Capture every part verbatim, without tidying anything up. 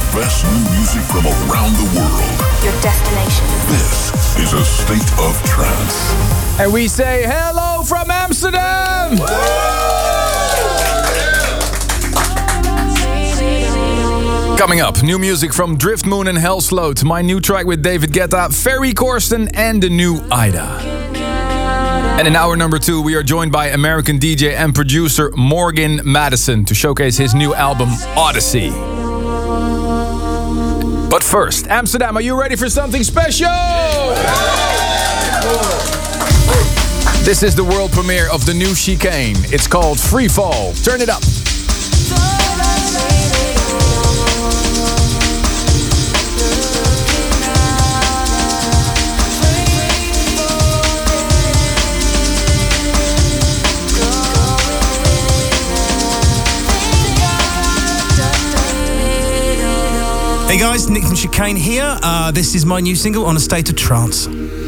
best new music from around the world. Your destination. This is a state of trance. And we say hello from Amsterdam! Coming up, new music from Driftmoon and Hellsloat, my new track with David Guetta, Ferry Corsten, and the new Ida. And in hour number two, we are joined by American D J and producer Morgan Madison to showcase his new album, Odyssey. But first, Amsterdam, are you ready for something special? This is the world premiere of the new Chicane. It's called Free Fall. Turn it up. Hey guys, Nick from Chicane here. Uh, this is my new single, On a State of Trance.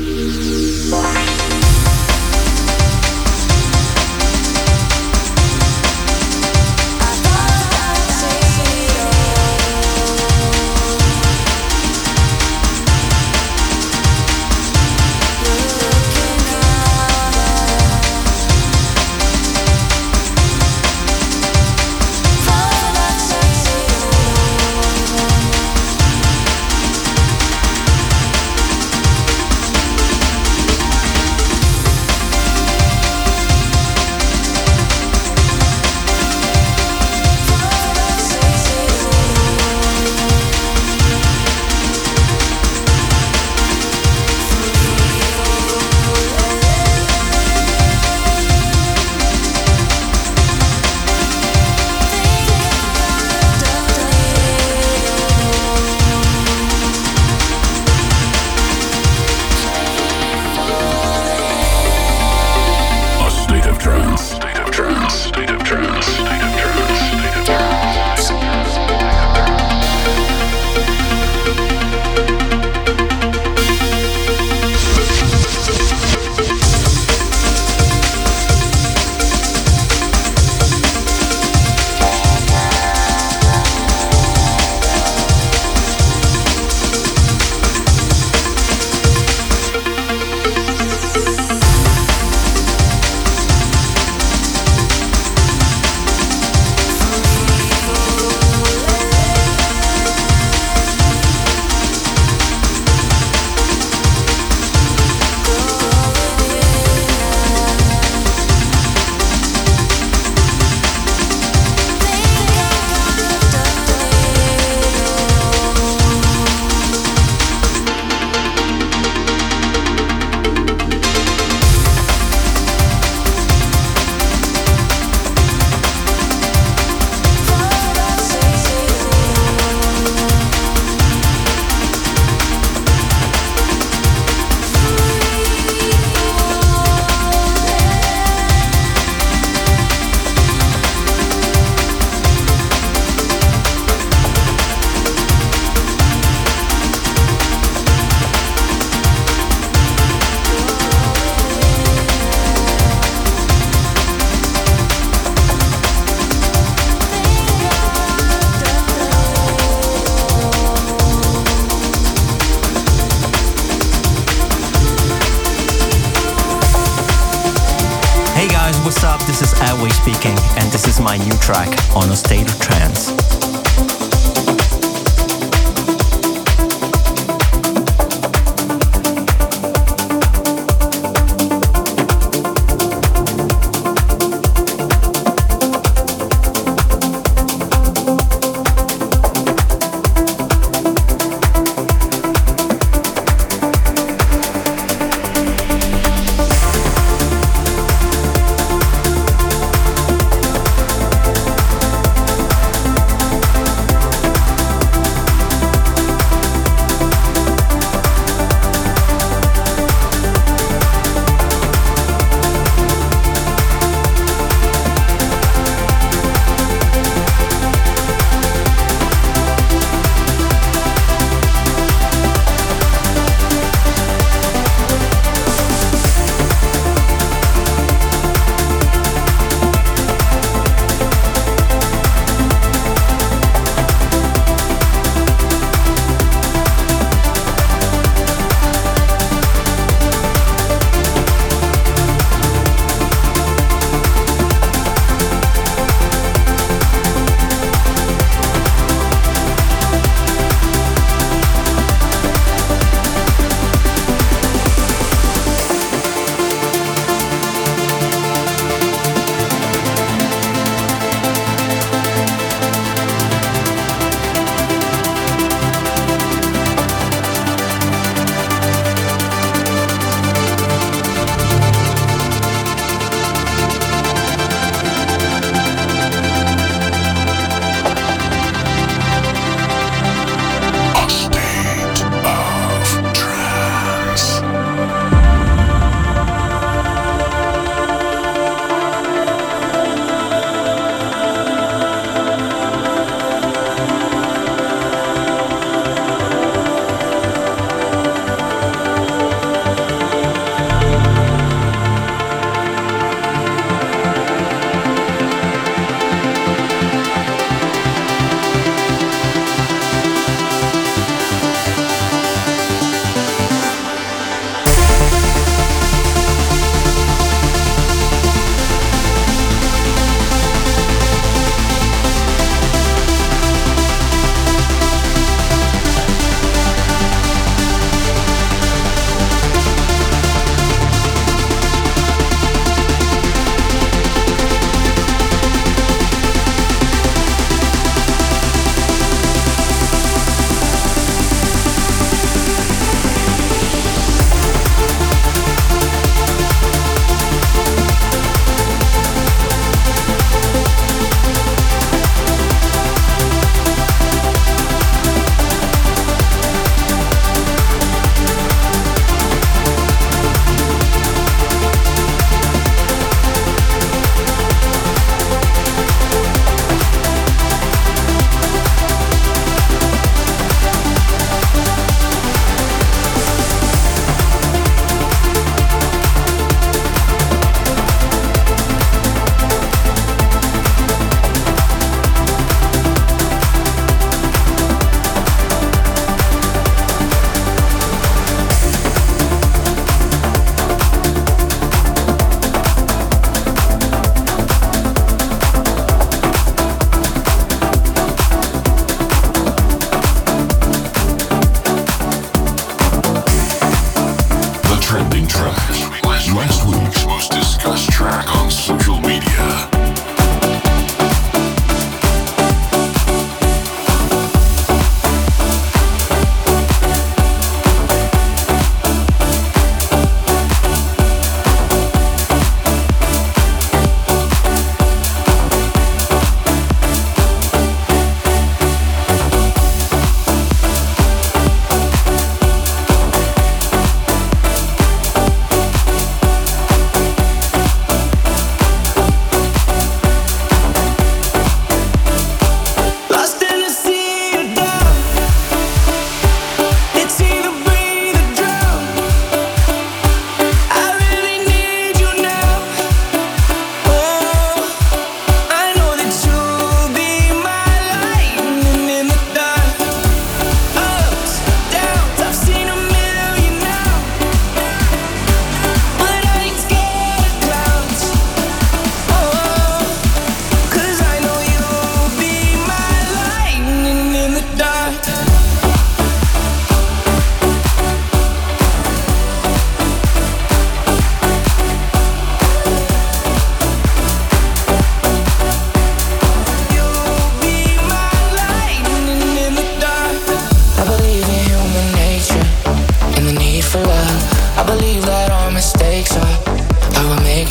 Speaking, and this is my new track, On a State of Trance.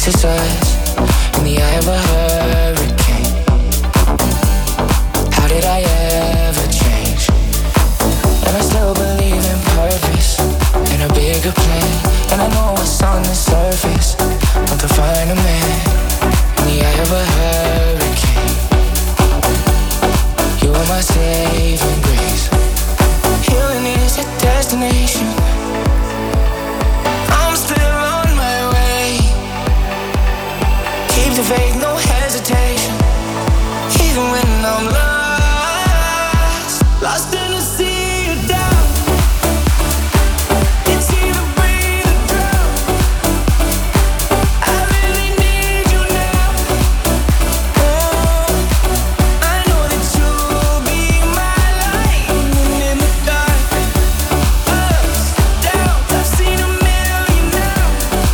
exercise in the eye of a hurricane. How did I ever change? And I still believe in purpose and a bigger plan. And I know what's on the surface. Want to find a man in the eye of a hurricane. You are my saving grace. Healing is a destination. I'm still on my way. Keep the faith, no hesitation. Even when I'm lost, lost in the sea of doubt. It's either breathe or drown. I really need you now. Oh, I know that you'll be my light in the dark. Ups, downs, I've seen a million now.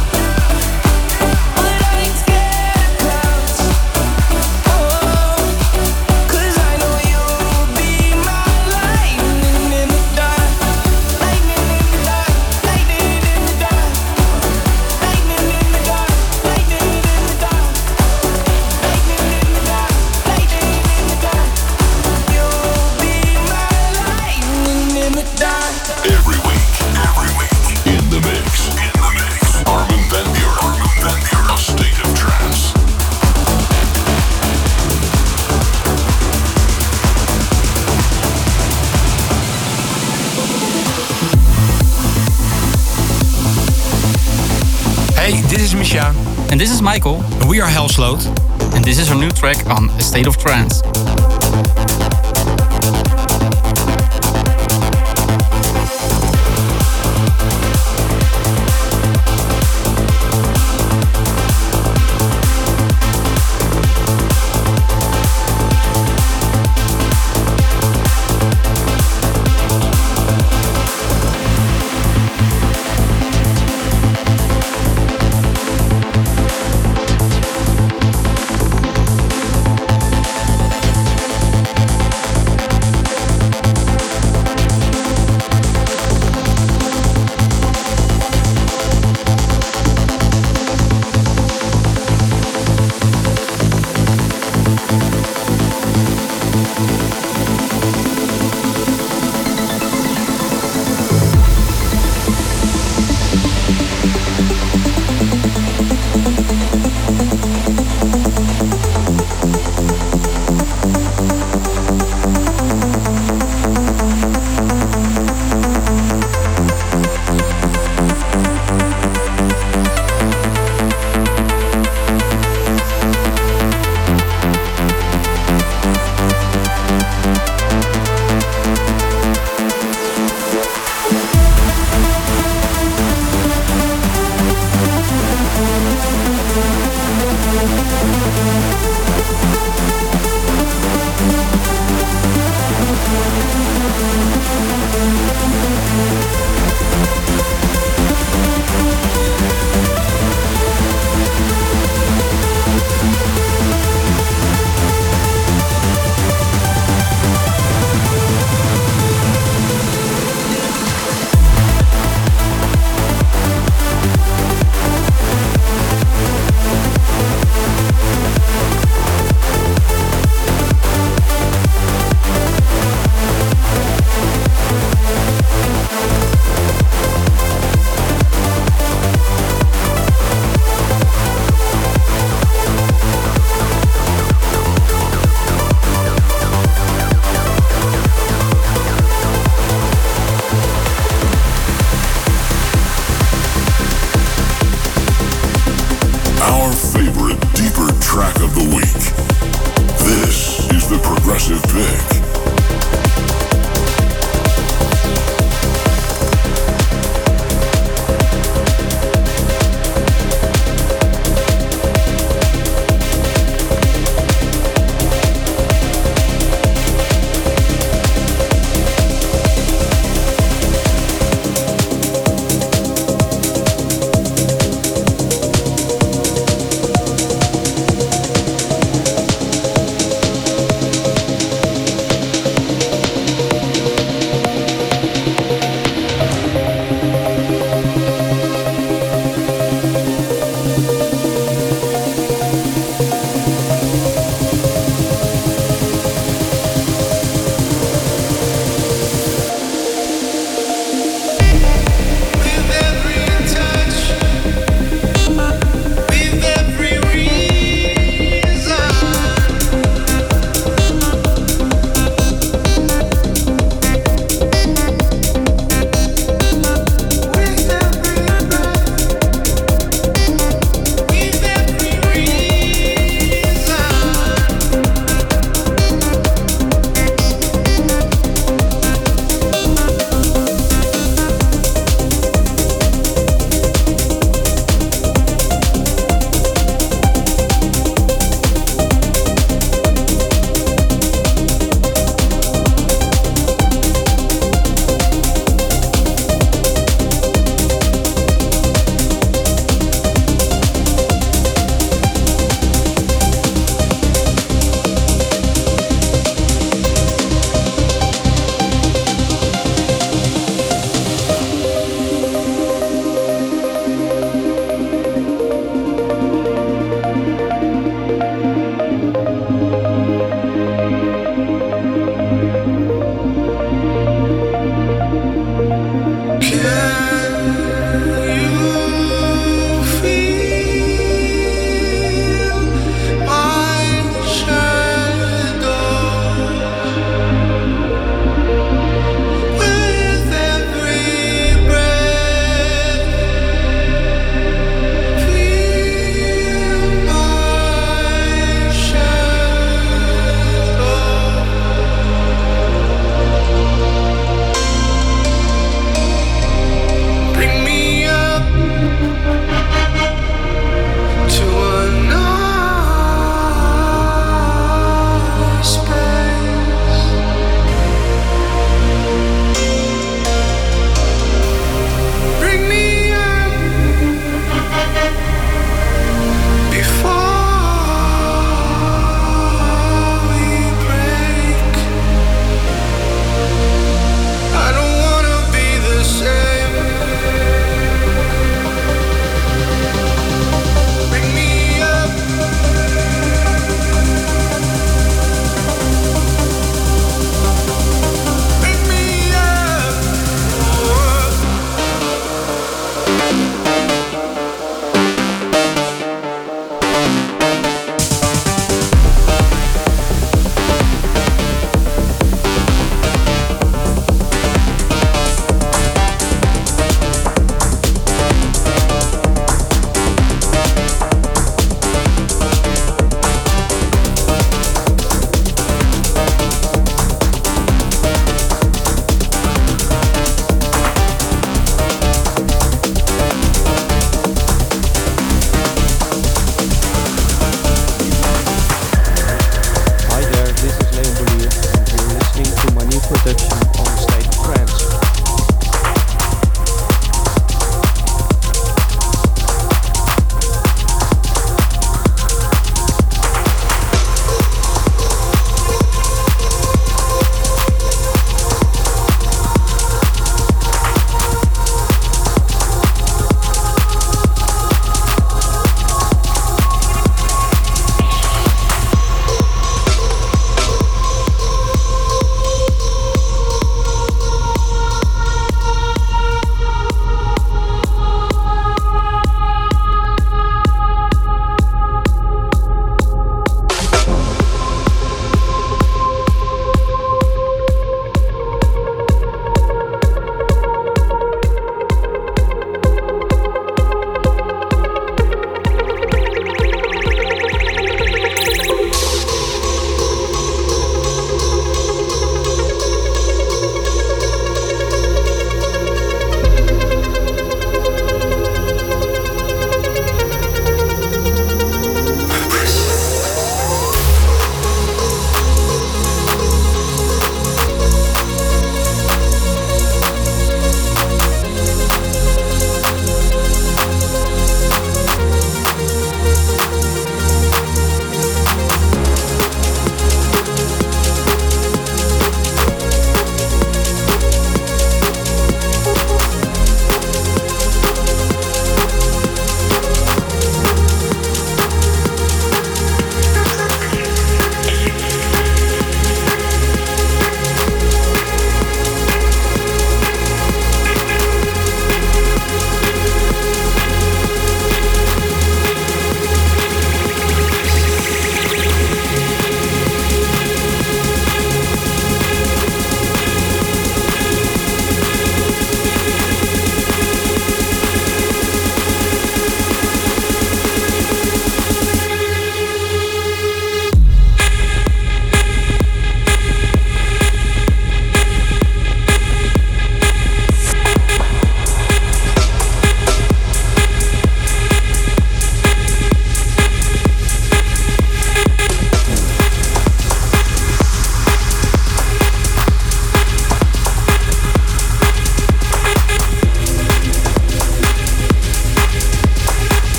But I ain't scared of clouds. Oh, 'cause I know you'll be my lightning in the dark. Lightning in the dark, lightning in the dark. Lightning in the dark, lightning in the dark. Lightning in the dark, lightning in the dark. You'll be my lightning in the dark. Every week, every week, in the mix, in the mix. Armin van Buuren, Armin van Buuren, A State of Trance. Hey, this is Misha. And this is Michael, And we are Hellsloat. and this is our new track on A State of Trance. Our favorite deeper track of the week. This is the Progressive Pick.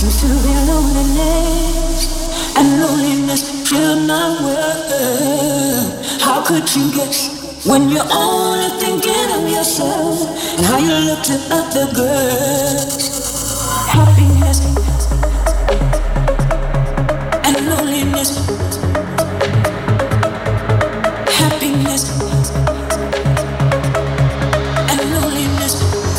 seems to be loneliness, and loneliness filled my world. How could you guess when you're only thinking of yourself and how you look to other girls? Happiness and loneliness. Happiness and loneliness.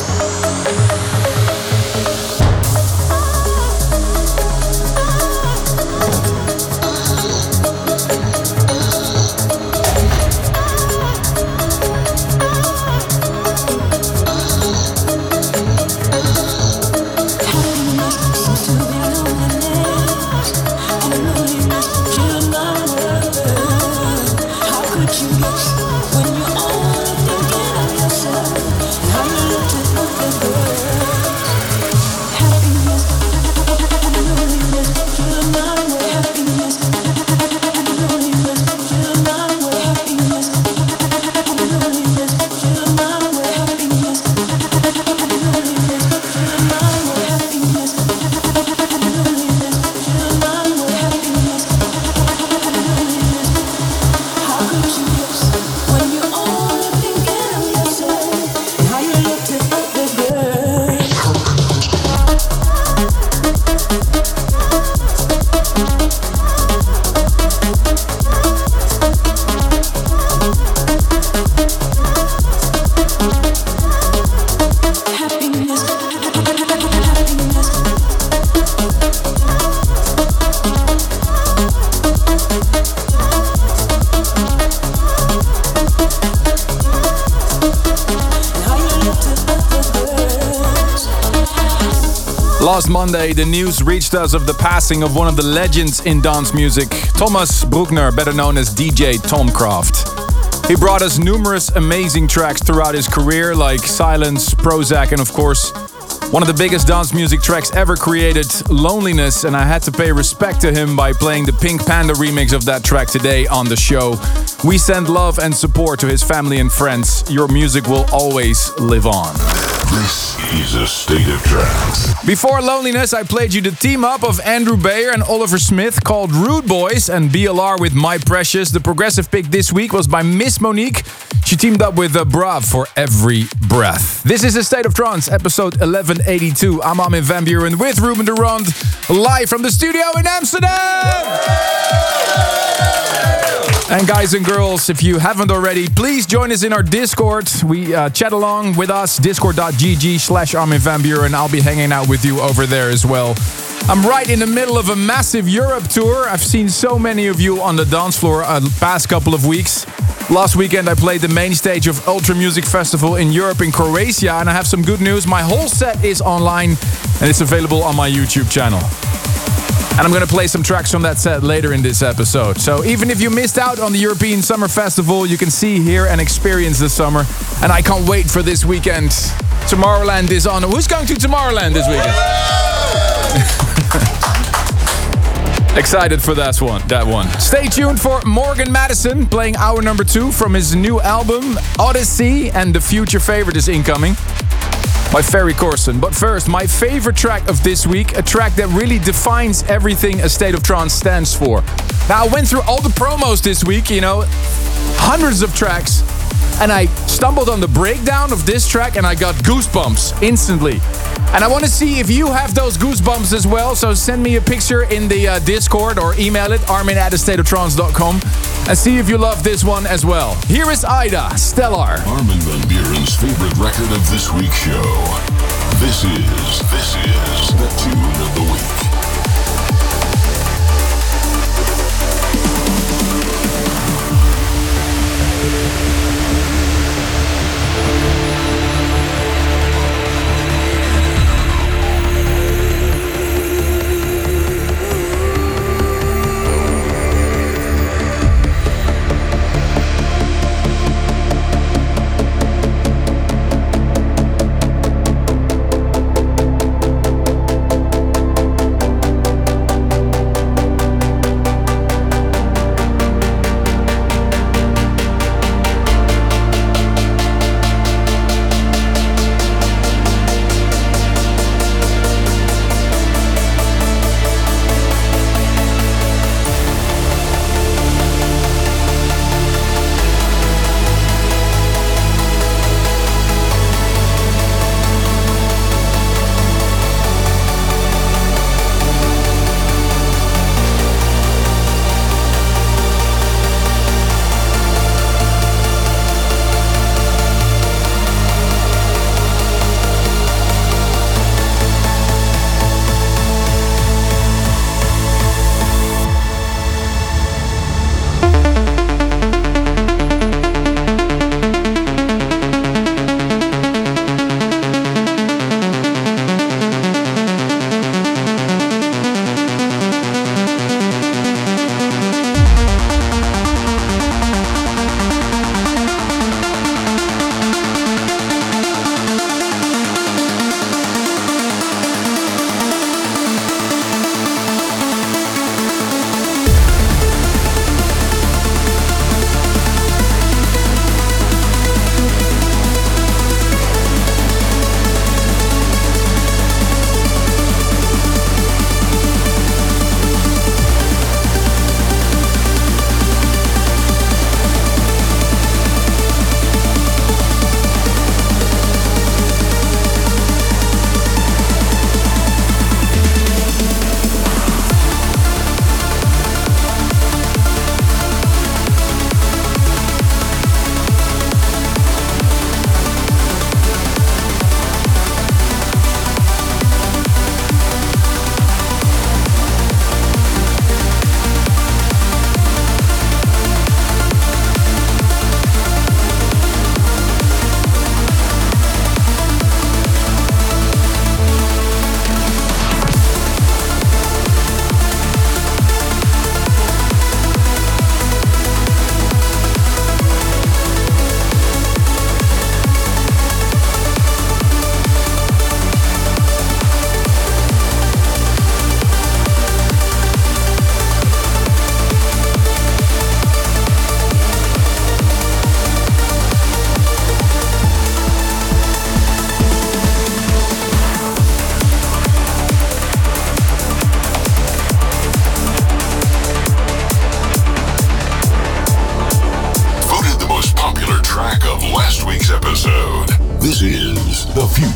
Last Monday, the news reached us of the passing of one of the legends in dance music, Thomas Bruckner, better known as D J Tomcraft. He brought us numerous amazing tracks throughout his career, like Silence, Prozac, and of course, one of the biggest dance music tracks ever created, Loneliness, and I had to pay respect to him by playing the Pink Panda remix of that track today on the show. We send love and support to his family and friends. Your music will always live on. This is A State of Trance. Before Loneliness, I played you the team up of Andrew Bayer and Oliver Smith called Rude Boys and B L R with My Precious. The progressive pick this week was by Miss Monique. She teamed up with uh, Brav for Every Breath. This is A State of Trance, episode eleven eighty-two. I'm Armin van Buuren with Ruben de Ronde, live from the studio in Amsterdam! And guys and girls, if you haven't already, please join us in our Discord. We uh, chat along with us, discord.gg slash Armin van Buuren. I'll be hanging out with you over there as well. I'm right in the middle of a massive Europe tour. I've seen so many of you on the dance floor uh, the past couple of weeks. Last weekend I played the main stage of Ultra Music Festival in Europe in Croatia, and I have some good news. My whole set is online and it's available on my YouTube channel. And I'm going to play some tracks from that set later in this episode. So even if you missed out on the European Summer Festival, you can see, hear and experience this summer. And I can't wait for this weekend. Tomorrowland is on. Who's going to Tomorrowland this weekend? Excited for that one, that one. Stay tuned for Morgan Madison playing hour number two from his new album, Odyssey, and the future favorite is incoming by Ferry Corsten. But first, my favorite track of this week, a track that really defines everything A State of Trance stands for. Now, I went through all the promos this week, you know, hundreds of tracks, and I stumbled on the breakdown of this track and I got goosebumps instantly. And I want to see if you have those goosebumps as well, so send me a picture in the uh, Discord or email it, armin at a state of trance dot com, and see if you love this one as well. Here is Ida, Stellar. Armin van Buuren's favorite record of this week's show. This is, this is the tune of the week.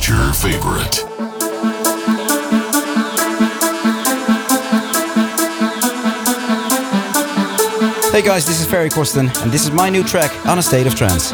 future favorite. Hey guys, this is Ferry Corsten, and this is my new track on A State of Trance.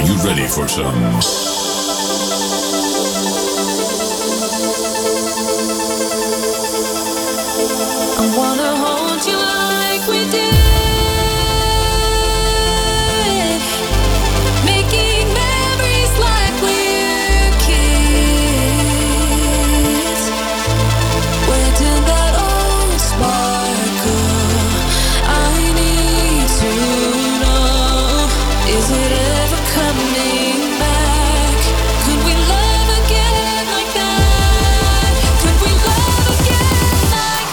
you ready for some? I wanna hold you like we did, making memories like we're kids. Where did that old spark go? I need to know, is it ever coming back? Could we love again like that? Could we love again like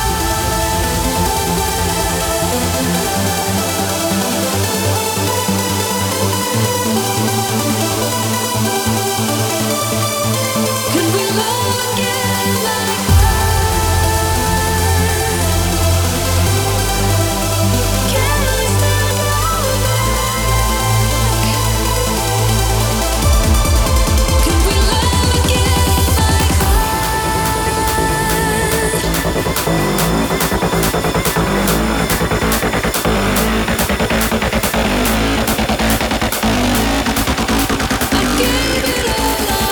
Could we love again like Can I still go back? Could we love again like I gave it all I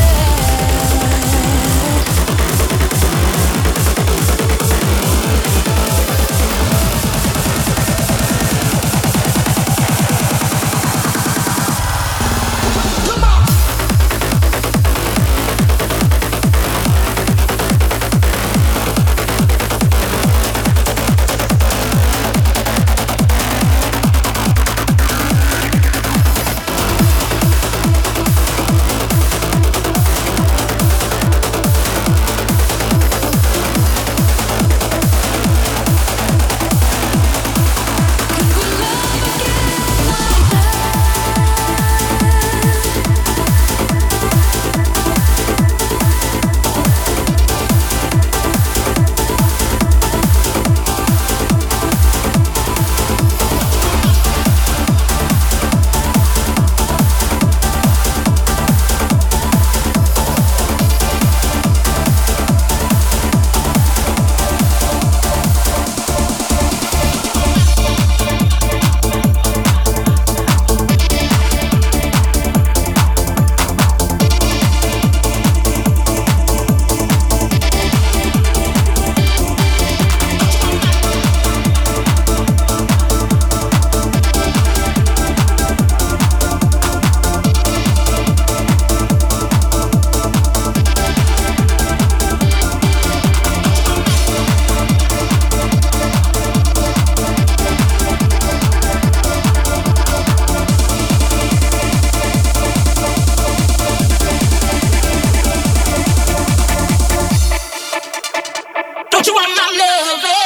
Don't you want my love, eh?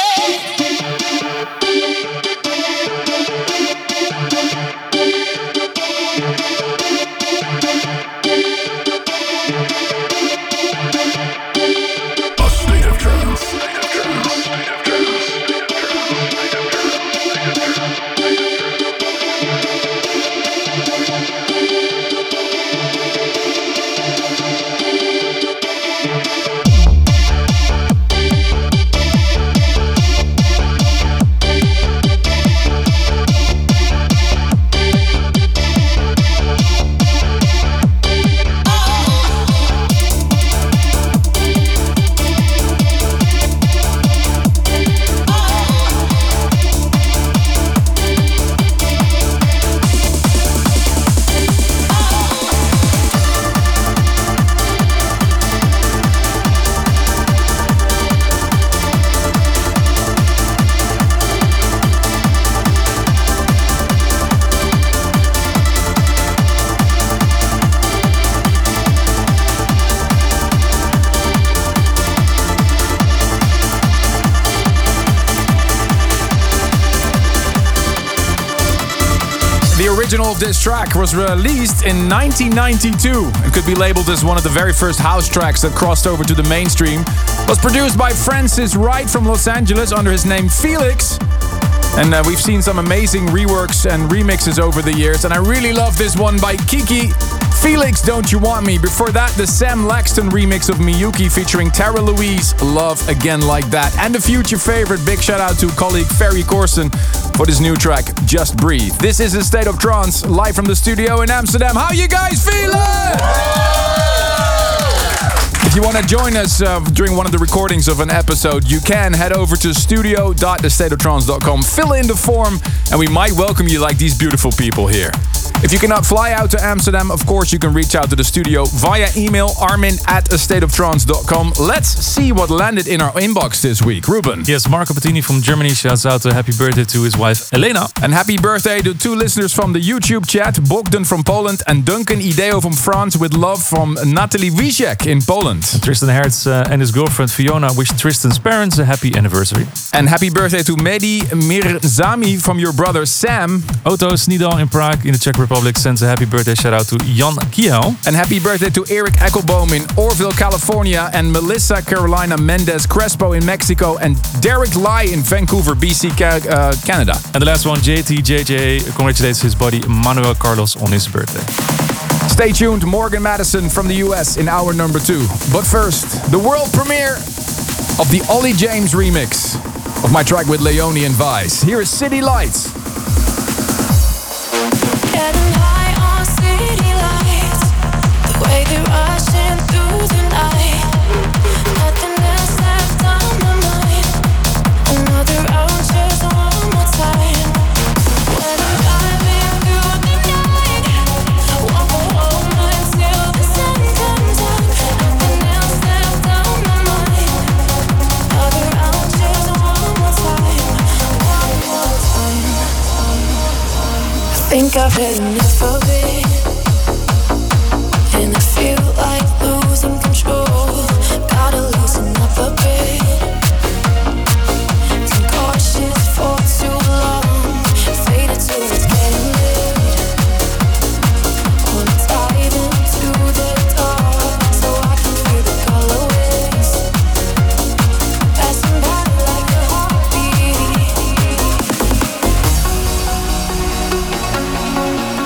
A state of trance. State of trance. State of trance. The original of this track was released in nineteen ninety-two and could be labeled as one of the very first house tracks that crossed over to the mainstream. It was produced by Francis Wright from Los Angeles under his name Felix. And uh, we've seen some amazing reworks and remixes over the years. And I really love this one by Kiki Felix, Don't You Want Me? Before that, the Sam Laxton remix of Miyuki featuring Tara Louise, Love Again Like That. And the future favorite, big shout out to colleague Ferry Corsten for this new track, Just Breathe. This is A State of Trance, live from the studio in Amsterdam. How you guys feeling? If you want to join us uh, during one of the recordings of an episode, you can head over to studio dot the state of trance dot com, fill in the form, and we might welcome you like these beautiful people here. If you cannot fly out to Amsterdam, of course you can reach out to the studio via email, armin at a state of trance dot com. Let's see what landed in our inbox this week. Ruben. Yes, Marco Bettini from Germany shouts out a happy birthday to his wife Elena. And happy birthday to two listeners from the YouTube chat, Bogdan from Poland and Duncan Ideo from France, with love from Natalie Wiesiek in Poland. And Tristan Hertz uh, and his girlfriend Fiona wish Tristan's parents a happy anniversary. And happy birthday to Mehdi Mirzami from your brother Sam. Otto Snidal in Prague in the Czech Republic sends a happy birthday shout out to Jan Kiel. And happy birthday to Eric Eckelboom in Orville, California, and Melissa Carolina Mendez Crespo in Mexico, and Derek Lai in Vancouver, B C, ca- uh, Canada. And the last one, J T J J congratulates his buddy Manuel Carlos on his birthday. Stay tuned, Morgan Madison from the U S in hour number two. But first, the world premiere of the Ollie James remix of my track with Leone and Vice. Here is City Lights. Getting high on city lights, the way they're rushing through the night. Nothing else left on my mind. Another round, just one more time. When I'm driving through the night, won't go home until the sun comes up. Nothing else left on my mind. Another round, just one more time. One more time. Think I've had enough of it, and I feel like losing control. Gotta loosen up a bit. Been cautious for too long, faded till it's getting late. Wanna dive into the dark so I can feel the colorways passing by like a heartbeat.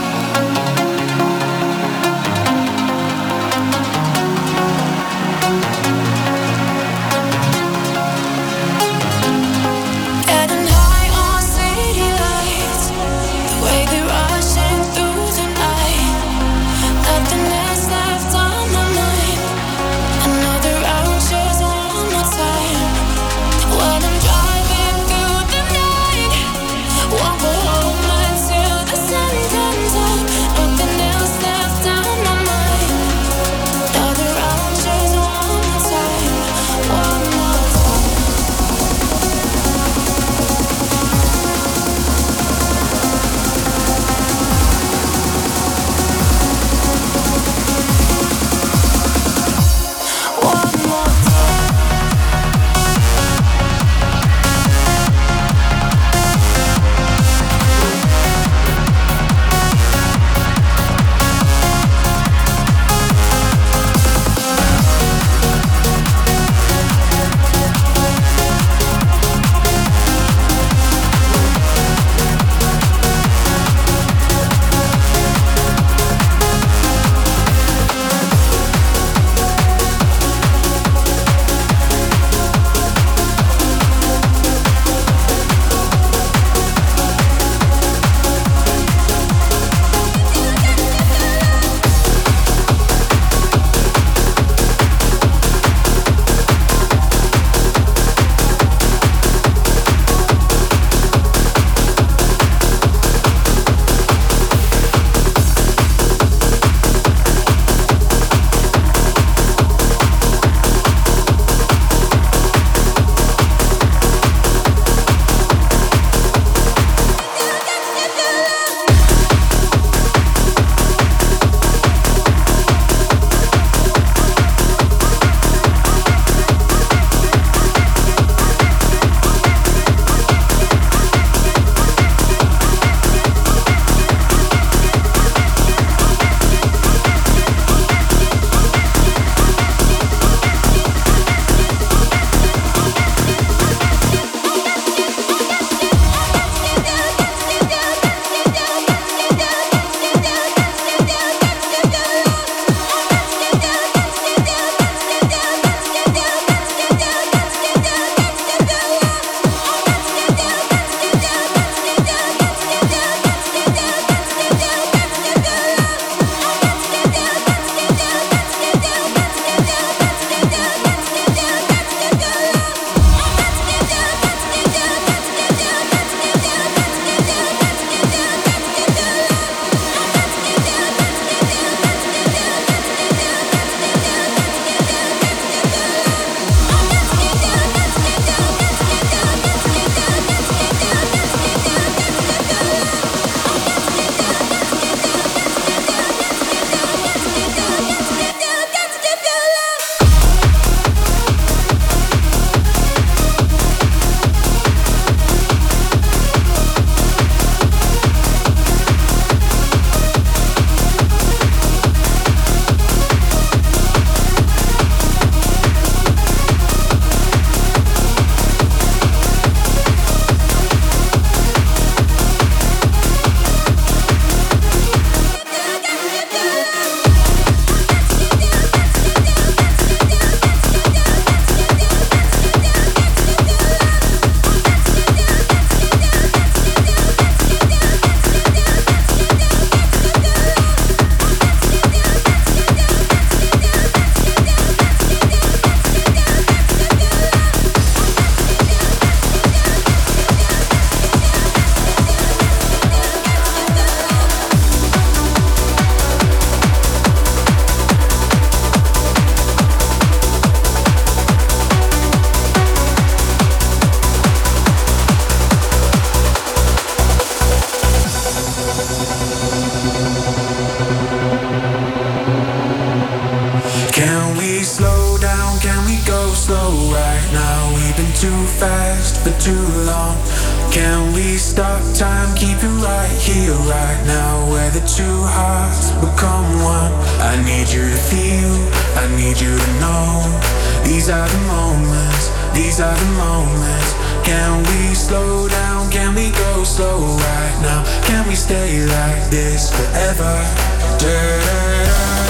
been too fast for too long. Can we stop time, keep it right here, right now, where the two hearts become one? I need you to feel, I need you to know. These are the moments, these are the moments. Can we slow down, can we go slow right now? Can we stay like this forever? Da-da-da.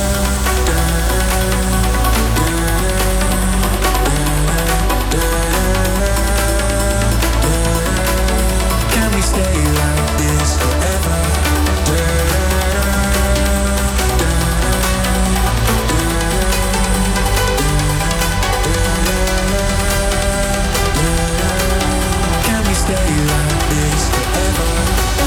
Stay like this forever. Can we stay like this forever?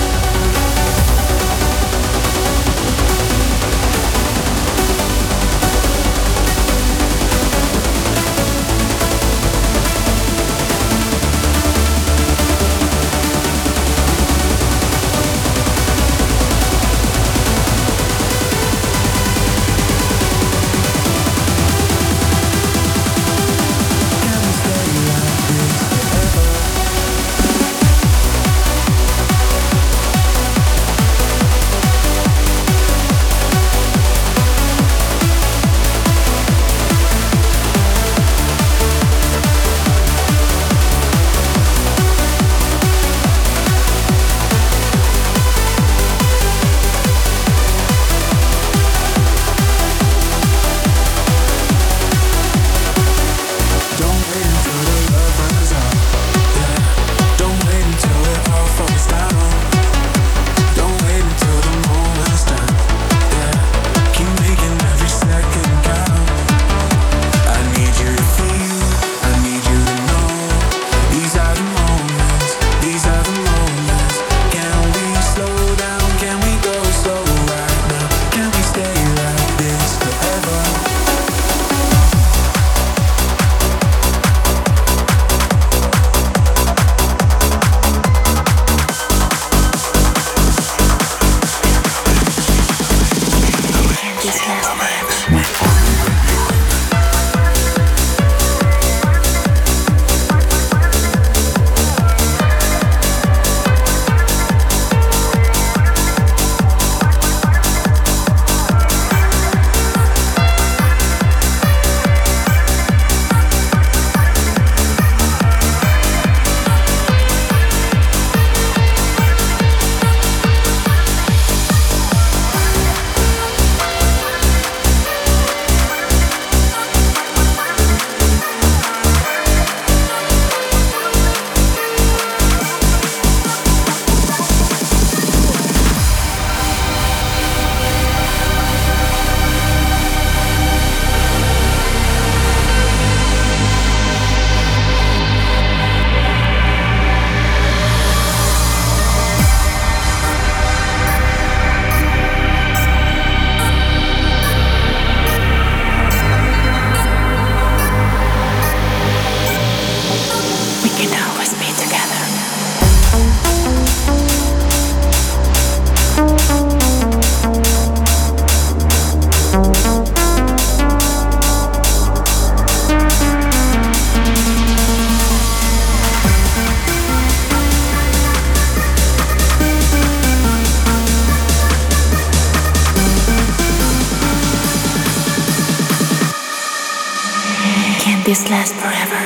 This lasts forever.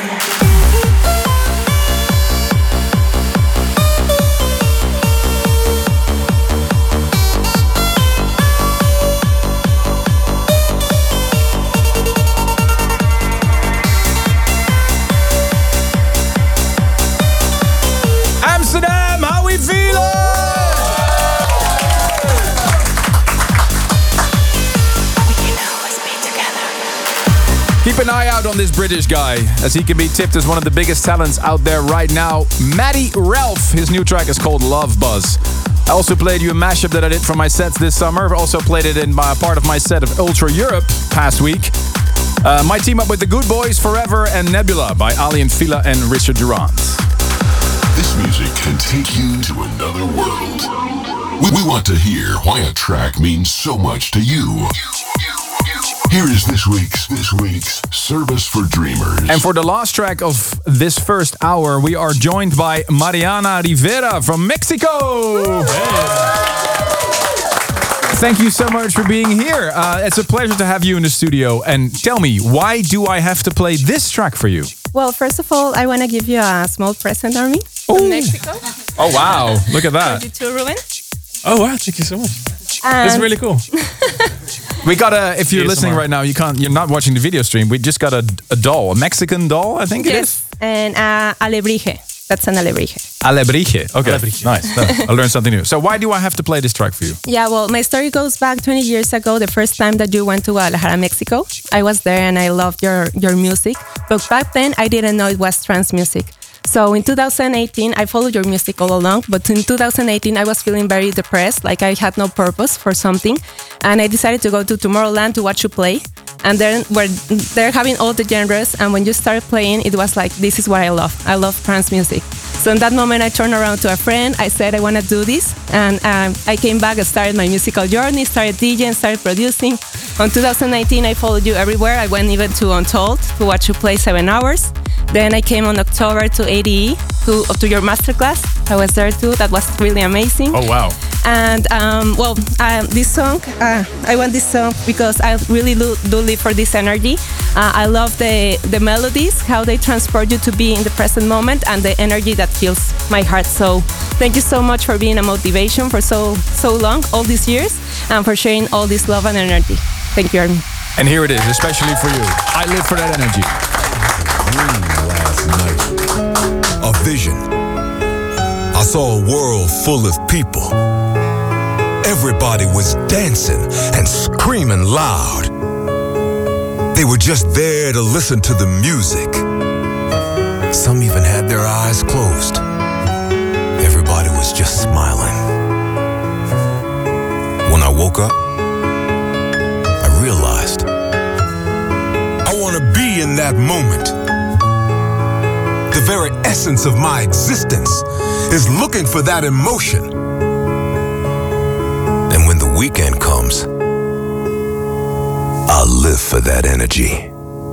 Amsterdam, how we feeling? Keep an eye out on this British guy, as he can be tipped as one of the biggest talents out there right now. Matty Ralph, his new track is called Love Buzz. I also played you a mashup that I did for my sets this summer. I've also played it in my part of my set of Ultra Europe past week. Uh, my team up with the Good Boys, Forever and Nebula by Ali and Fila and Richard Durant. This music can take you to another world. We, we want to hear why a track means so much to you. you, you, you. Here is this week's this week's Service for Dreamers. And for the last track of this first hour, we are joined by Mariana Rivera from Mexico. Thank you so much for being here. Uh, it's a pleasure to have you in the studio. And tell me, why do I have to play this track for you? Well, first of all, I want to give you a small present, Armin, from Mexico. Oh, wow. Look at that. For you too, Ruben. Oh, wow. Thank you so much. And That's really cool. We got a, if you're A S M R. listening right now, you can't, you're not watching the video stream. We just got a, a doll, a Mexican doll, I think it Yes, is. and uh, alebrije. That's an alebrije. Alebrije. Okay, Alebrije. nice. No, I learned something new. So why do I have to play this track for you? Yeah, well, my story goes back twenty years ago, the first time that you went to Guadalajara, Mexico. I was there and I loved your, your music. But back then, I didn't know it was trance music. So in two thousand eighteen, I followed your music all along. But in two thousand eighteen, I was feeling very depressed, like I had no purpose for something. And I decided to go to Tomorrowland to watch you play. And then we're, they're having all the genres. And when you started playing, it was like, this is what I love. I love trance music. So in that moment, I turned around to a friend. I said, I want to do this. And um, I came back and started my musical journey, started DJing, started producing. On two thousand nineteen, I followed you everywhere. I went even to Untold to watch you play seven hours. Then I came on October to A D E to, to your masterclass. I was there too. That was really amazing. Oh, wow. And um, well, um, this song, uh, I want this song because I really do, do live for this energy. Uh, I love the, the melodies, how they transport you to be in the present moment, and the energy that fills my heart. So thank you so much for being a motivation for so so long, all these years, and for sharing all this love and energy. Thank you, Armin. And here it is, especially for you. I live for that energy. Last night, a vision. I saw a world full of people. Everybody was dancing and screaming loud. They were just there to listen to the music. Some even had their eyes closed. Everybody was just smiling. When I woke up, I realized I want to be in that moment. The very essence of my existence is looking for that emotion. And when the weekend comes, I'll live for that energy.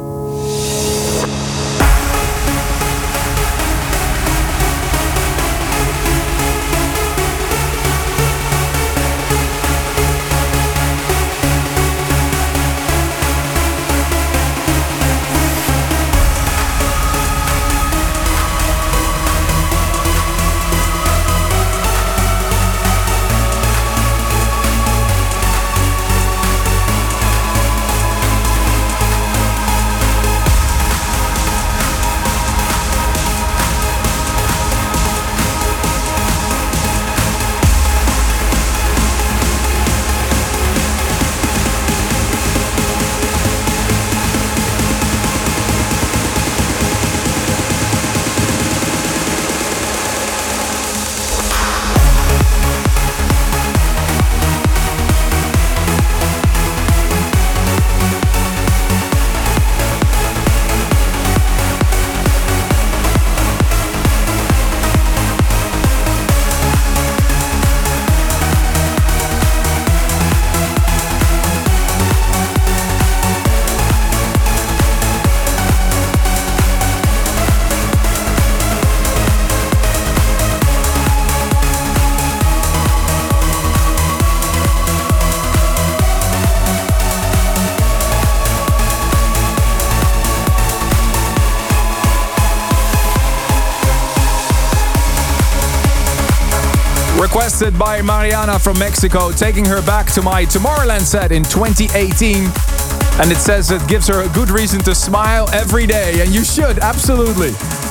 Requested by Mariana from Mexico, taking her back to my Tomorrowland set in twenty eighteen. And it says it gives her a good reason to smile every day. And you should, absolutely.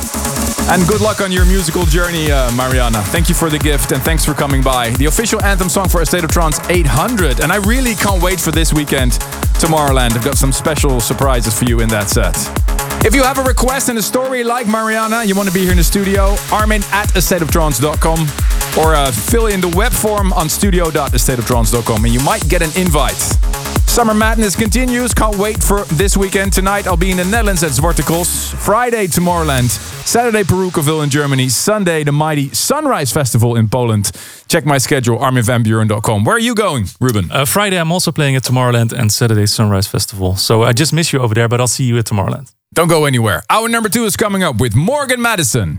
And good luck on your musical journey, uh, Mariana. Thank you for the gift and thanks for coming by. The official anthem song for A State of Trance eight hundred. And I really can't wait for this weekend, Tomorrowland. I've got some special surprises for you in that set. If you have a request and a story like Mariana, you want to be here in the studio, Armin at a state of trance dot com, or uh, fill in the web form on studio dot a state of trance dot com and you might get an invite. Summer Madness continues. Can't wait for this weekend. Tonight I'll be in the Netherlands at Zwartekos. Friday, Tomorrowland. Saturday, Perucaville in Germany. Sunday, the mighty Sunrise Festival in Poland. Check my schedule, armin van buuren dot com. Where are you going, Ruben? Uh, Friday, I'm also playing at Tomorrowland and Saturday, Sunrise Festival. So I just miss you over there, but I'll see you at Tomorrowland. Don't go anywhere. Hour number two is coming up with Morgan Madison.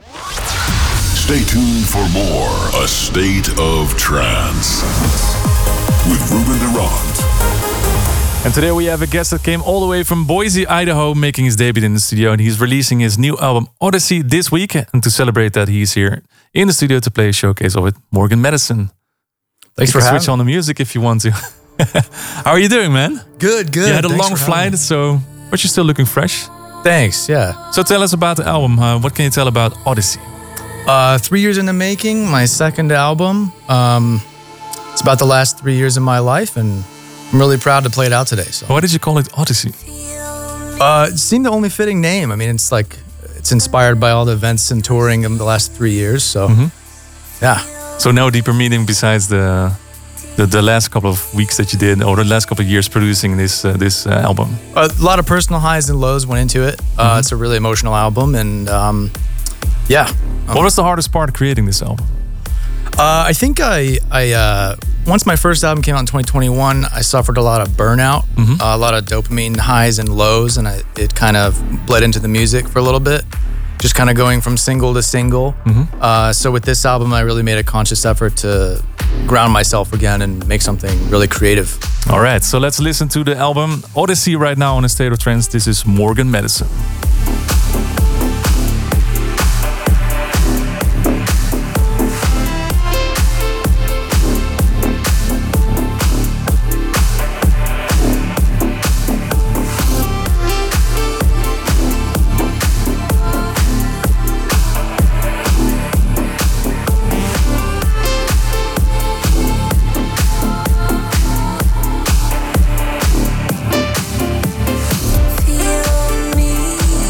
Stay tuned for more A State of Trance with Ruben de Ronde. And today we have a guest that came all the way from Boise, Idaho, making his debut in the studio. And he's releasing his new album, Odyssey, this week. And to celebrate that, he's here in the studio to play a showcase of it, Morgan Madison. Thanks you for can having switch on the music if you want to. How are you doing, man? Good, good. You had a Thanks long for flight, so but you're still looking fresh. Thanks, yeah. So tell us about the album. Uh, what can you tell about Odyssey? Uh, three years in the making, my second album. Um, it's about the last three years of my life, and I'm really proud to play it out today. So, why did you call it Odyssey? Uh, it seemed the only fitting name. I mean, it's like it's inspired by all the events and touring in the last three years. So, mm-hmm. yeah. So no deeper meaning besides the, the the last couple of weeks that you did, or the last couple of years producing this uh, this uh, album. A lot of personal highs and lows went into it. Uh, mm-hmm. It's a really emotional album, and um, yeah. What was the hardest part of creating this album? Uh, I think I, I uh, once my first album came out in twenty twenty-one, I suffered a lot of burnout, mm-hmm. uh, a lot of dopamine highs and lows, and I, it kind of bled into the music for a little bit, just kind of going from single to single. Mm-hmm. Uh, so with this album, I really made a conscious effort to ground myself again and make something really creative. All right, so let's listen to the album Odyssey right now on A State of Trance. This is Morgan Madison. Feel me.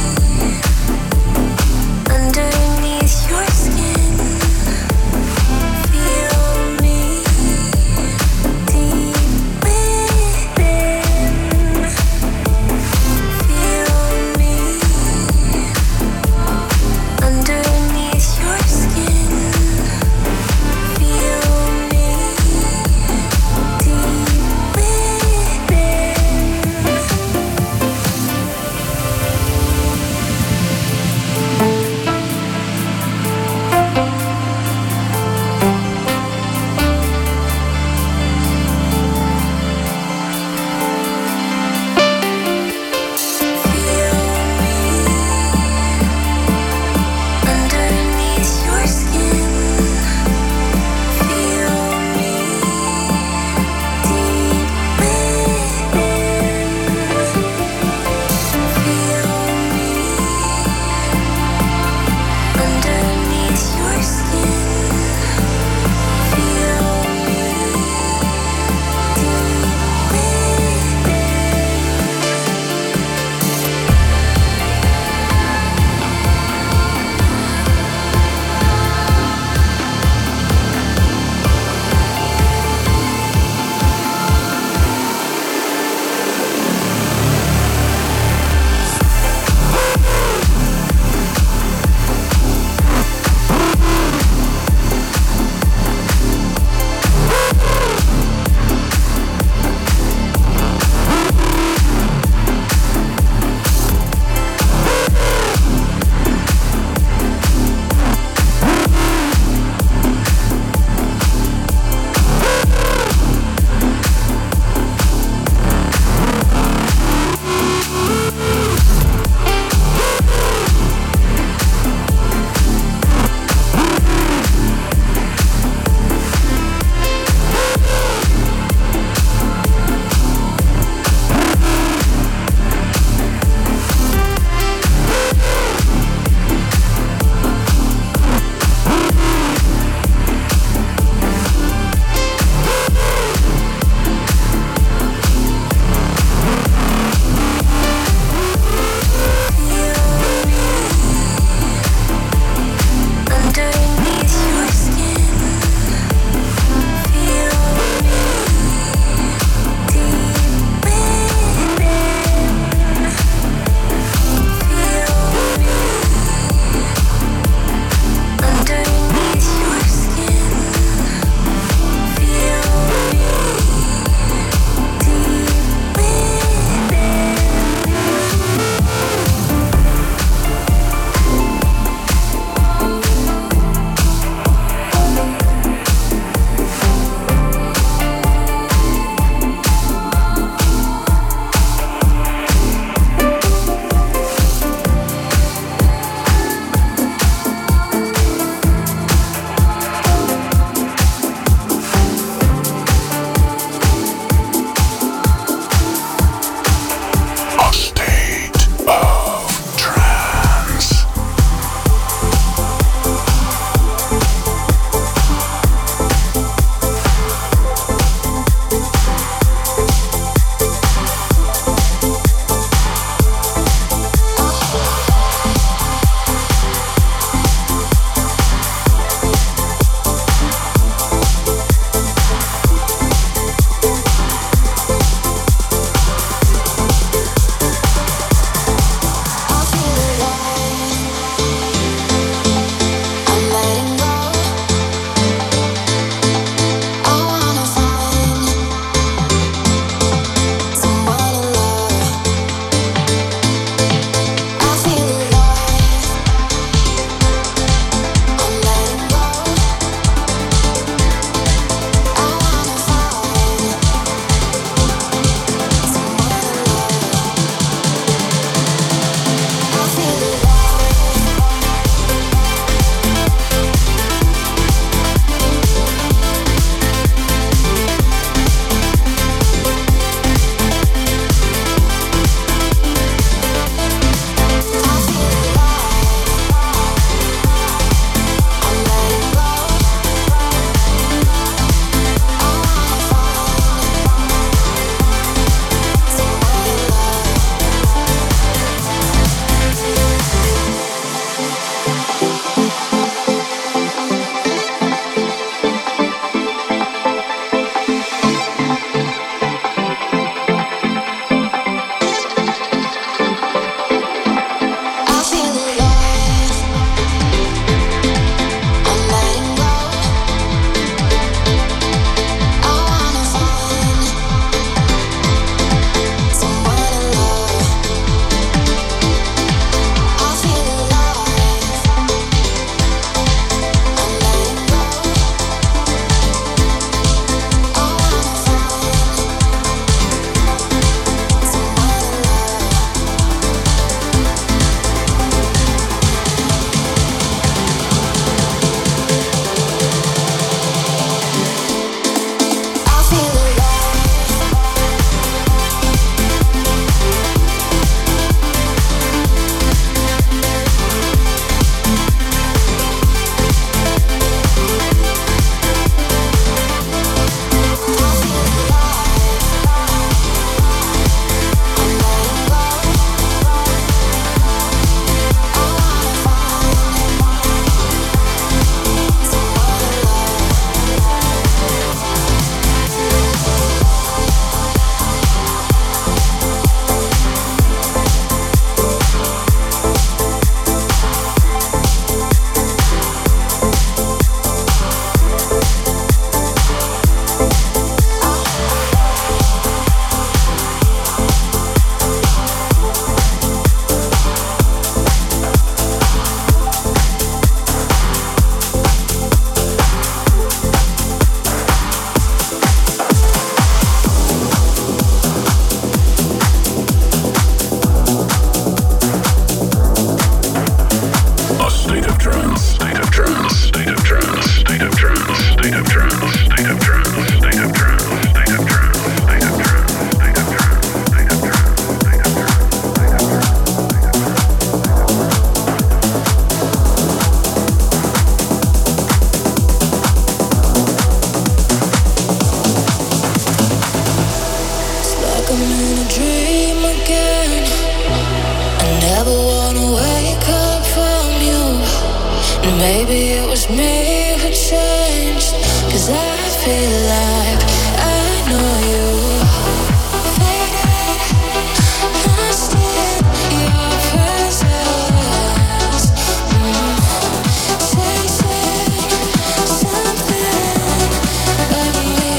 I'm in a dream again. I never wanna wake up from you. And maybe it was me who changed, 'cause I feel like I know you. Faded, lost in your presence. Mm. Chasing something but me.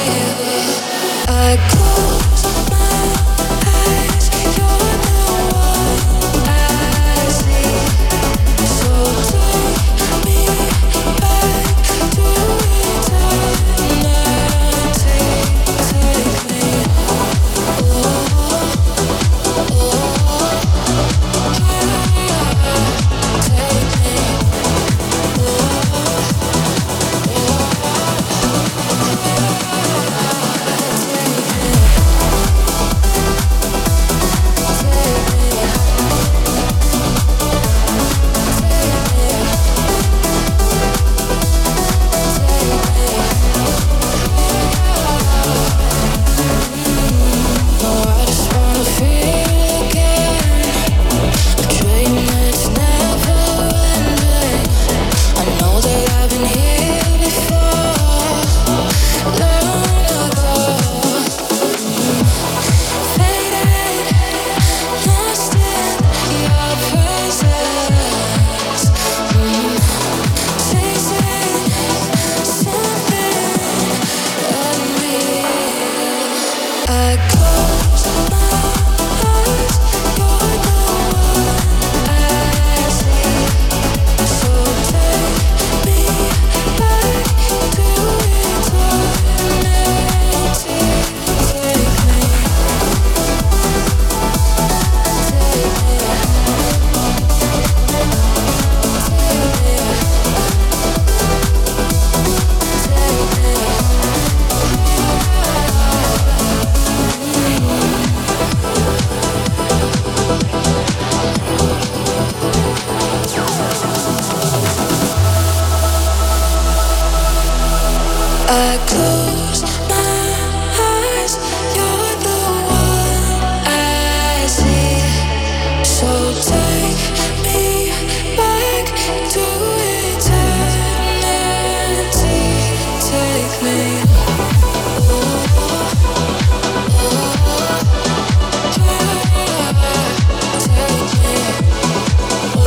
I close my eyes, you're the one I see. So take me back to eternity. Take me, oh, oh, take me, I close my eyes, you're the one I see. So take me back to eternity. Take me, oh, oh, take me, oh,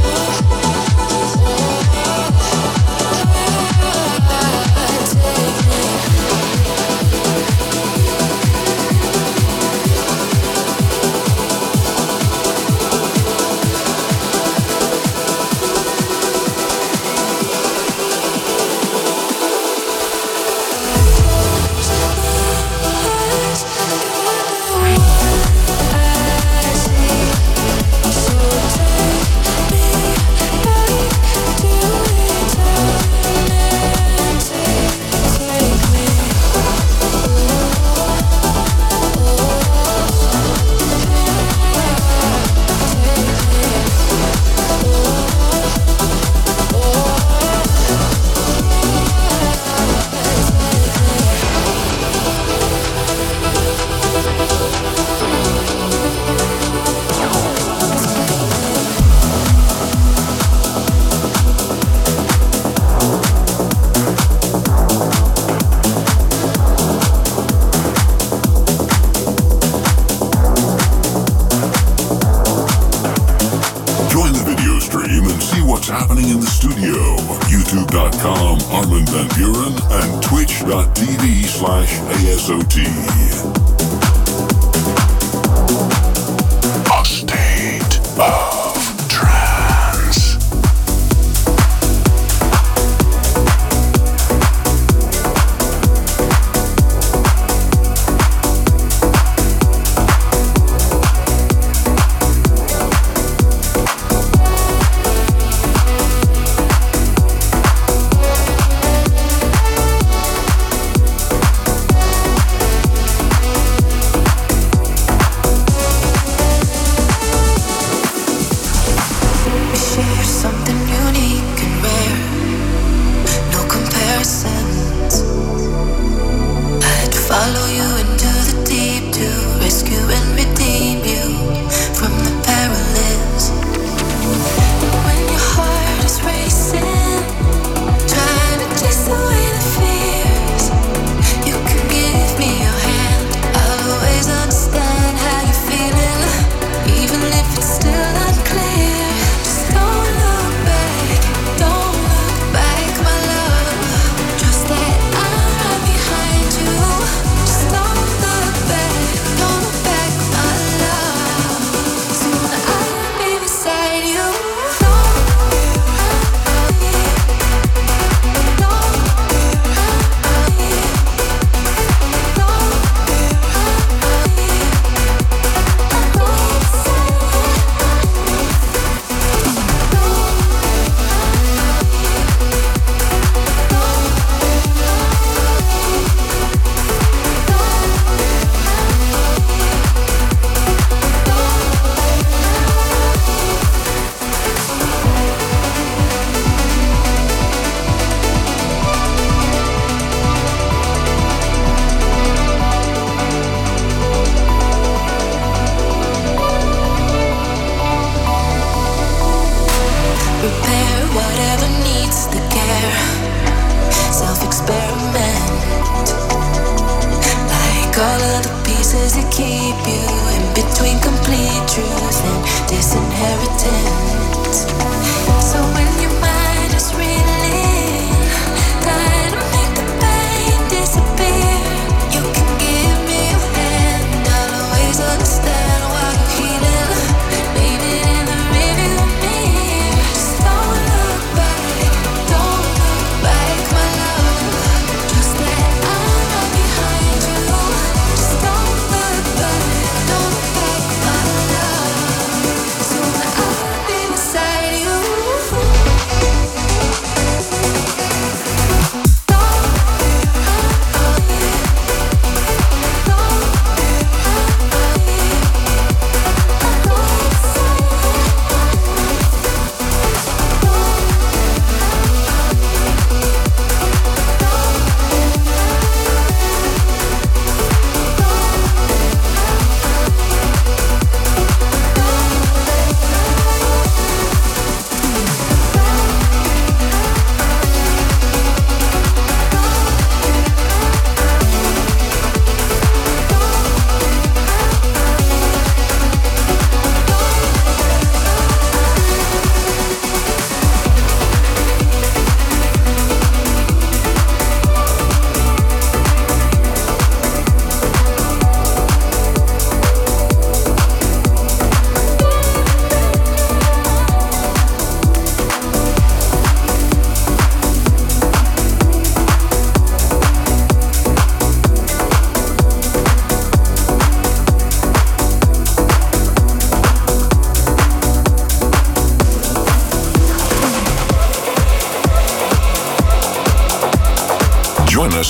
YouTube.com Armin van Buren and Twitch.tv slash ASOT. A state of trance.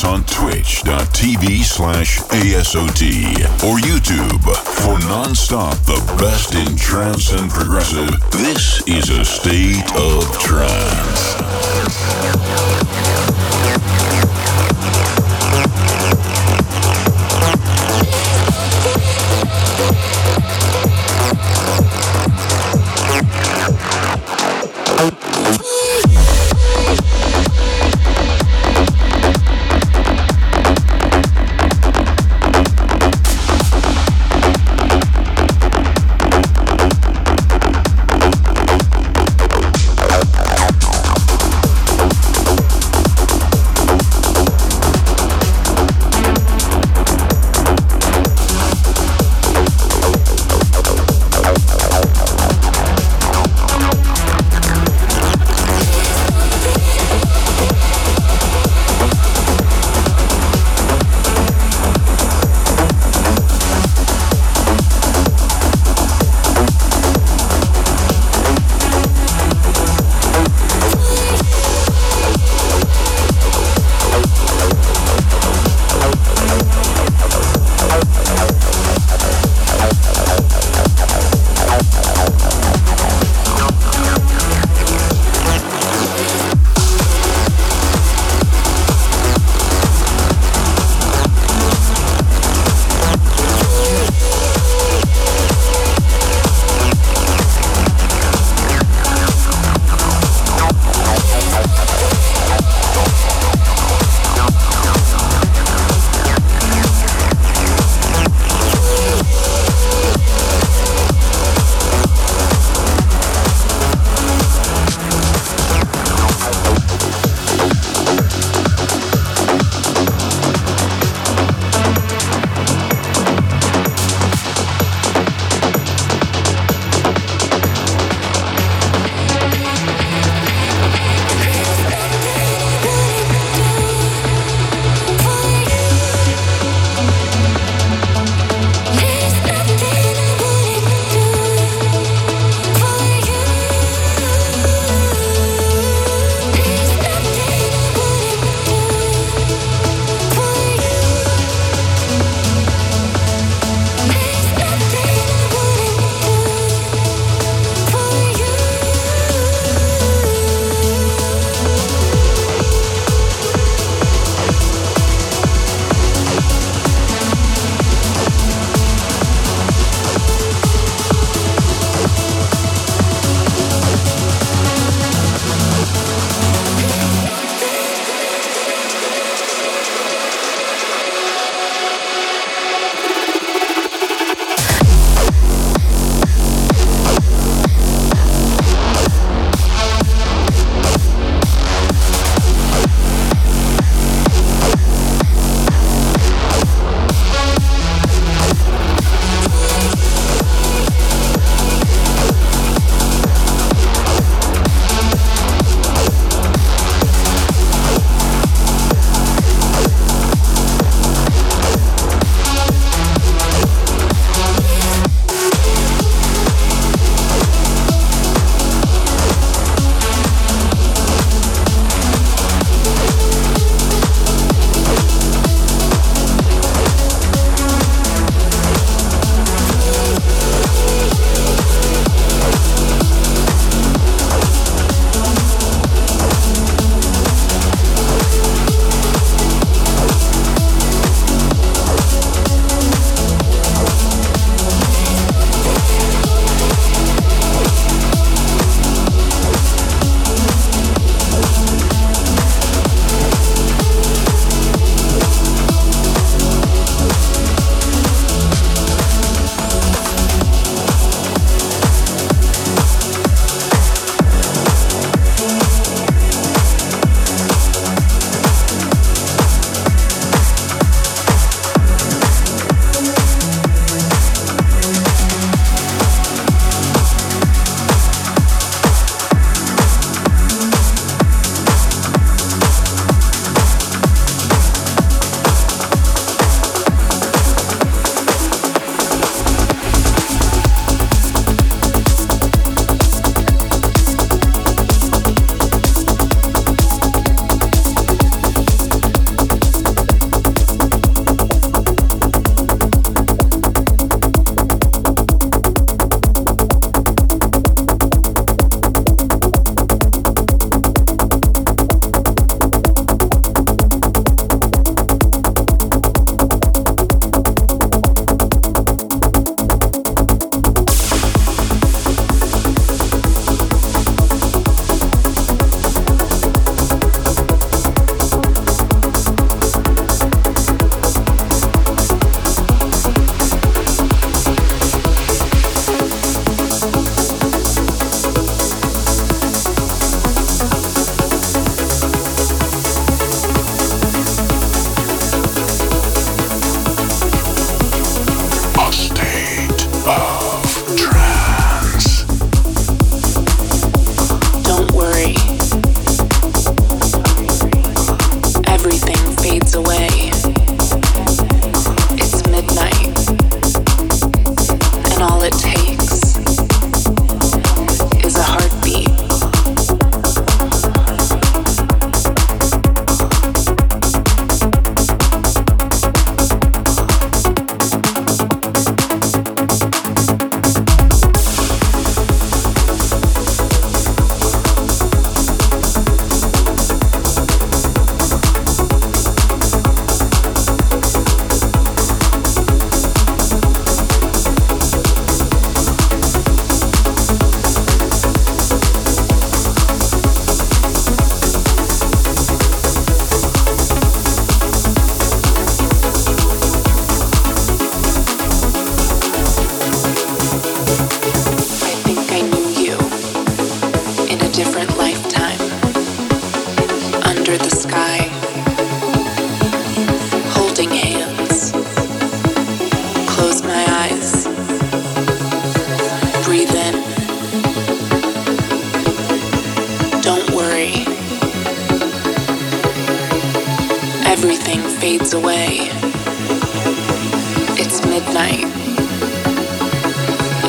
us on twitch.tv slash ASOT or YouTube for non-stop the best in trance and progressive. This is A State of Trance.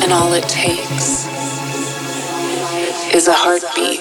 And all it takes is a heartbeat.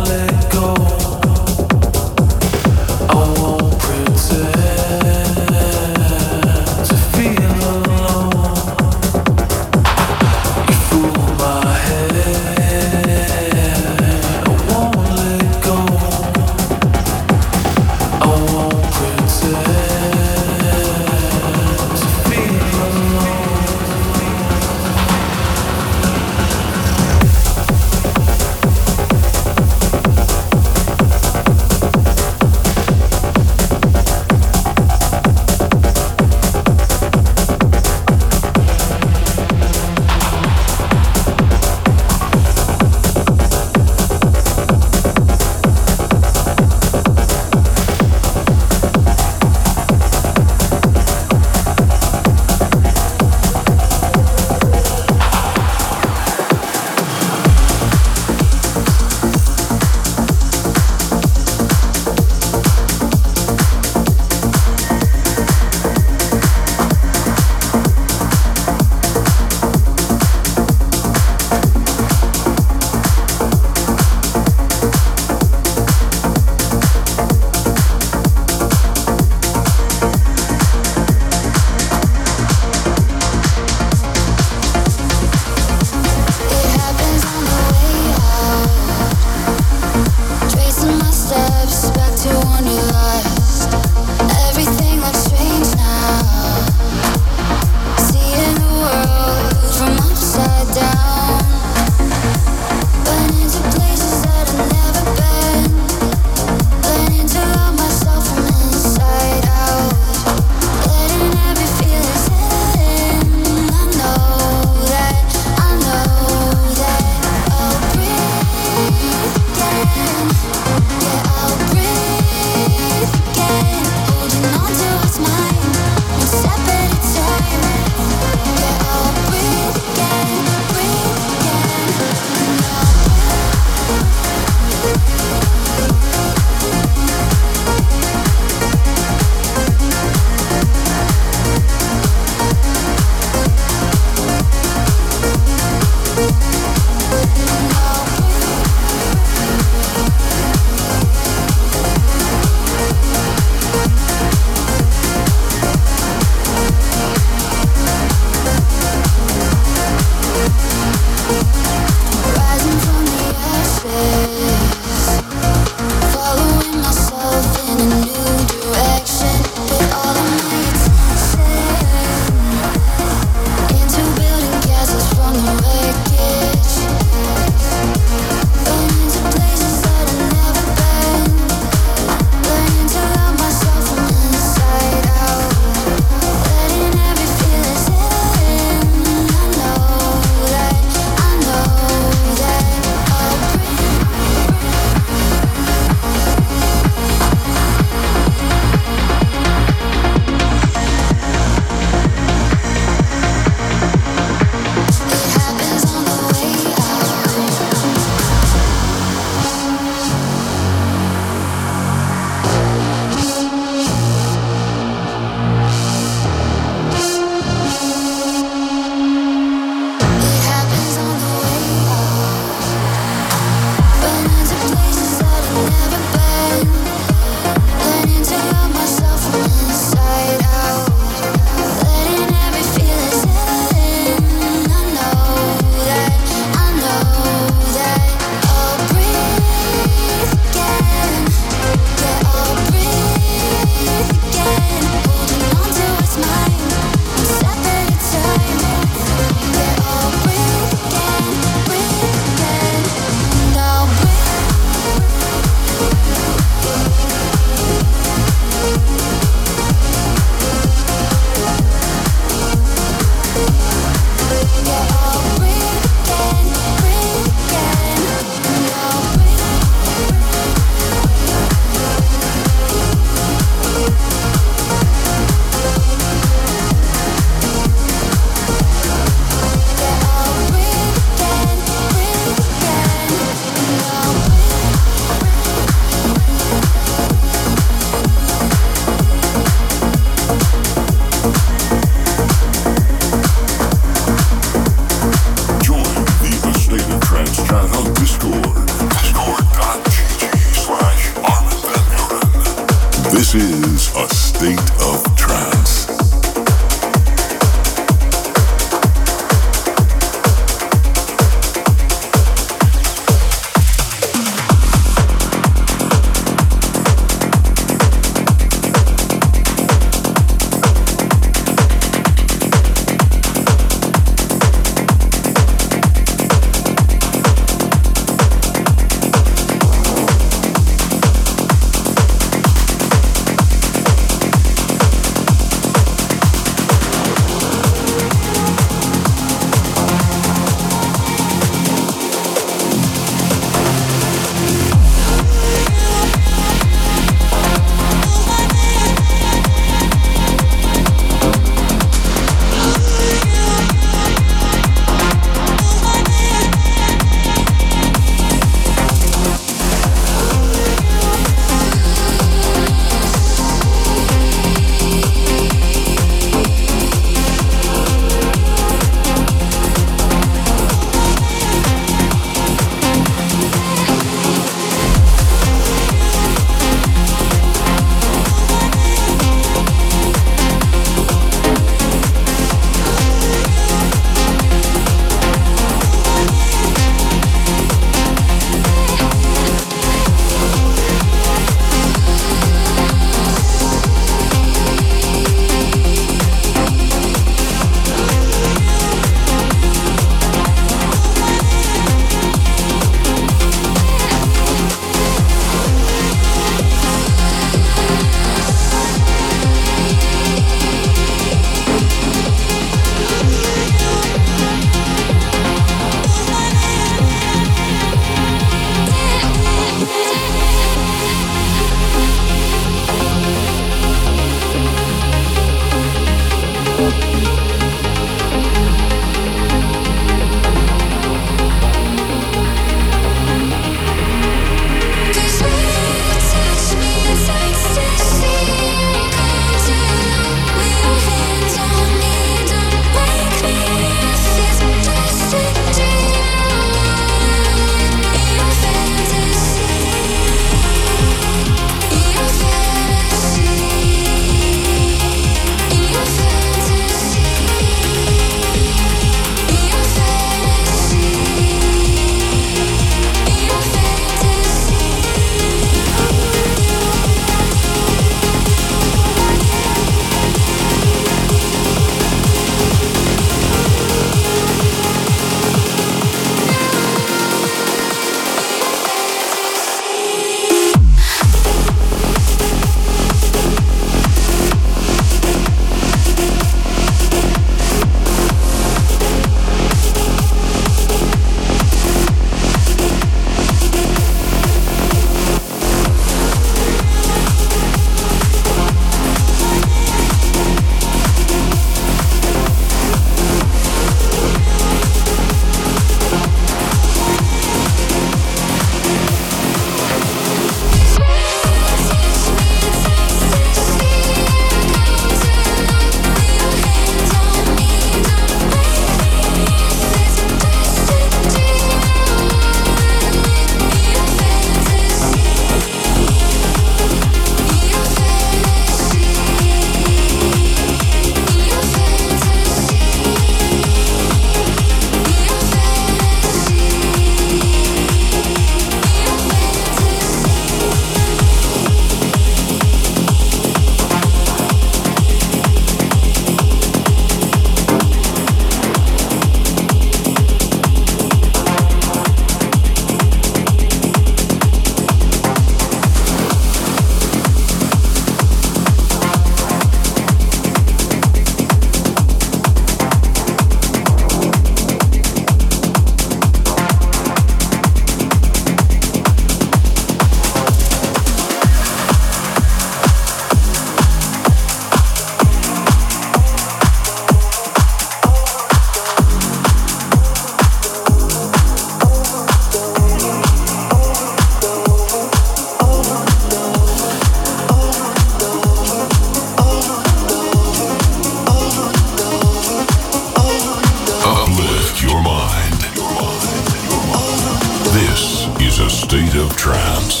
This is a state of trance.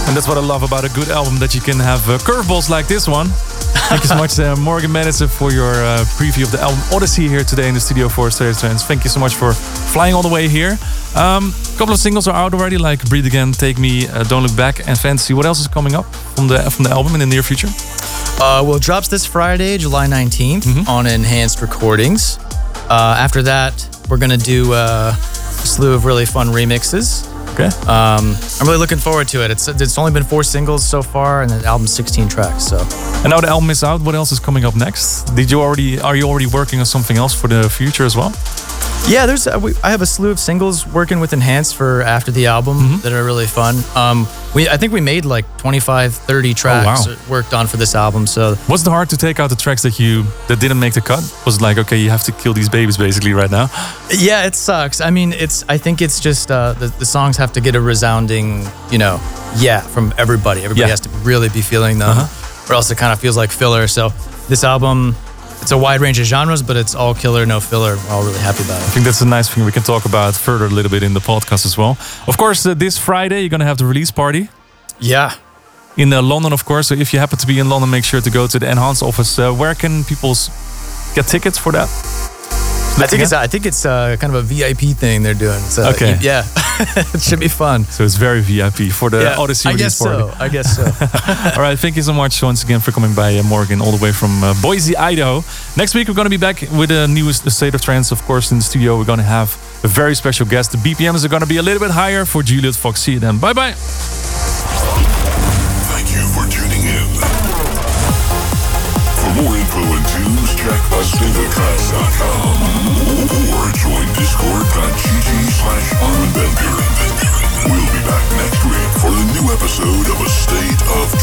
And that's what I love about a good album, that you can have uh, curveballs like this one. Thank you so much, uh, Morgan Madison, for your uh, preview of the album Odyssey here today in the studio for State of Trance. Thank you so much for flying all the way here. Um, a couple of singles are out already, like Breathe Again, Take Me, uh, Don't Look Back, and Fantasy. What else is coming up from the from the album in the near future? Uh, well, it drops this Friday, July nineteenth, mm-hmm. on Enhanced Recordings. Uh, after that, we're going to do uh, a slew of really fun remixes. Okay. Um, I'm really looking forward to it. It's it's only been four singles so far, and the album's sixteen tracks. So. And now the album is out. What else is coming up next? Did you already? Are you already working on something else for the future as well? Yeah, there's. Uh, we, I have a slew of singles working with Enhanced for after the album mm-hmm. that are really fun. Um, we I think we made like twenty-five, thirty tracks oh, wow. worked on for this album. So was it hard to take out the tracks that you that didn't make the cut? Was it like, okay, you have to kill these babies basically right now? Yeah, it sucks. I mean, it's. I think it's just uh, the the songs have to get a resounding, you know, yeah from everybody. Everybody yeah. has to really be feeling them, uh-huh. or else it kind of feels like filler. So this album. It's a wide range of genres, but it's all killer, no filler. We're all really happy about it. I think that's a nice thing we can talk about further a little bit in the podcast as well. Of course, uh, this Friday, you're going to have the release party. Yeah. In uh, London, of course. So if you happen to be in London, make sure to go to the Enhanced office. Uh, where can people get tickets for that? I think, it's, I think it's uh, kind of a V I P thing they're doing. So, okay. Yeah. It should be fun. So it's very V I P for the yeah, Odyssey I release guess party. So. I guess so. All right. Thank you so much once again for coming by, uh, Morgan, all the way from uh, Boise, Idaho. Next week, we're going to be back with the newest State of Trance. Of course, in the studio, we're going to have a very special guest. The B P Ms are going to be a little bit higher for Juliet Fox. See you then. Bye-bye. Thank you for tuning in. For more info and tunes, check a state of trance dot com or join discord.gg slash Armin Van Buren. We'll be back next week for a new episode of A State of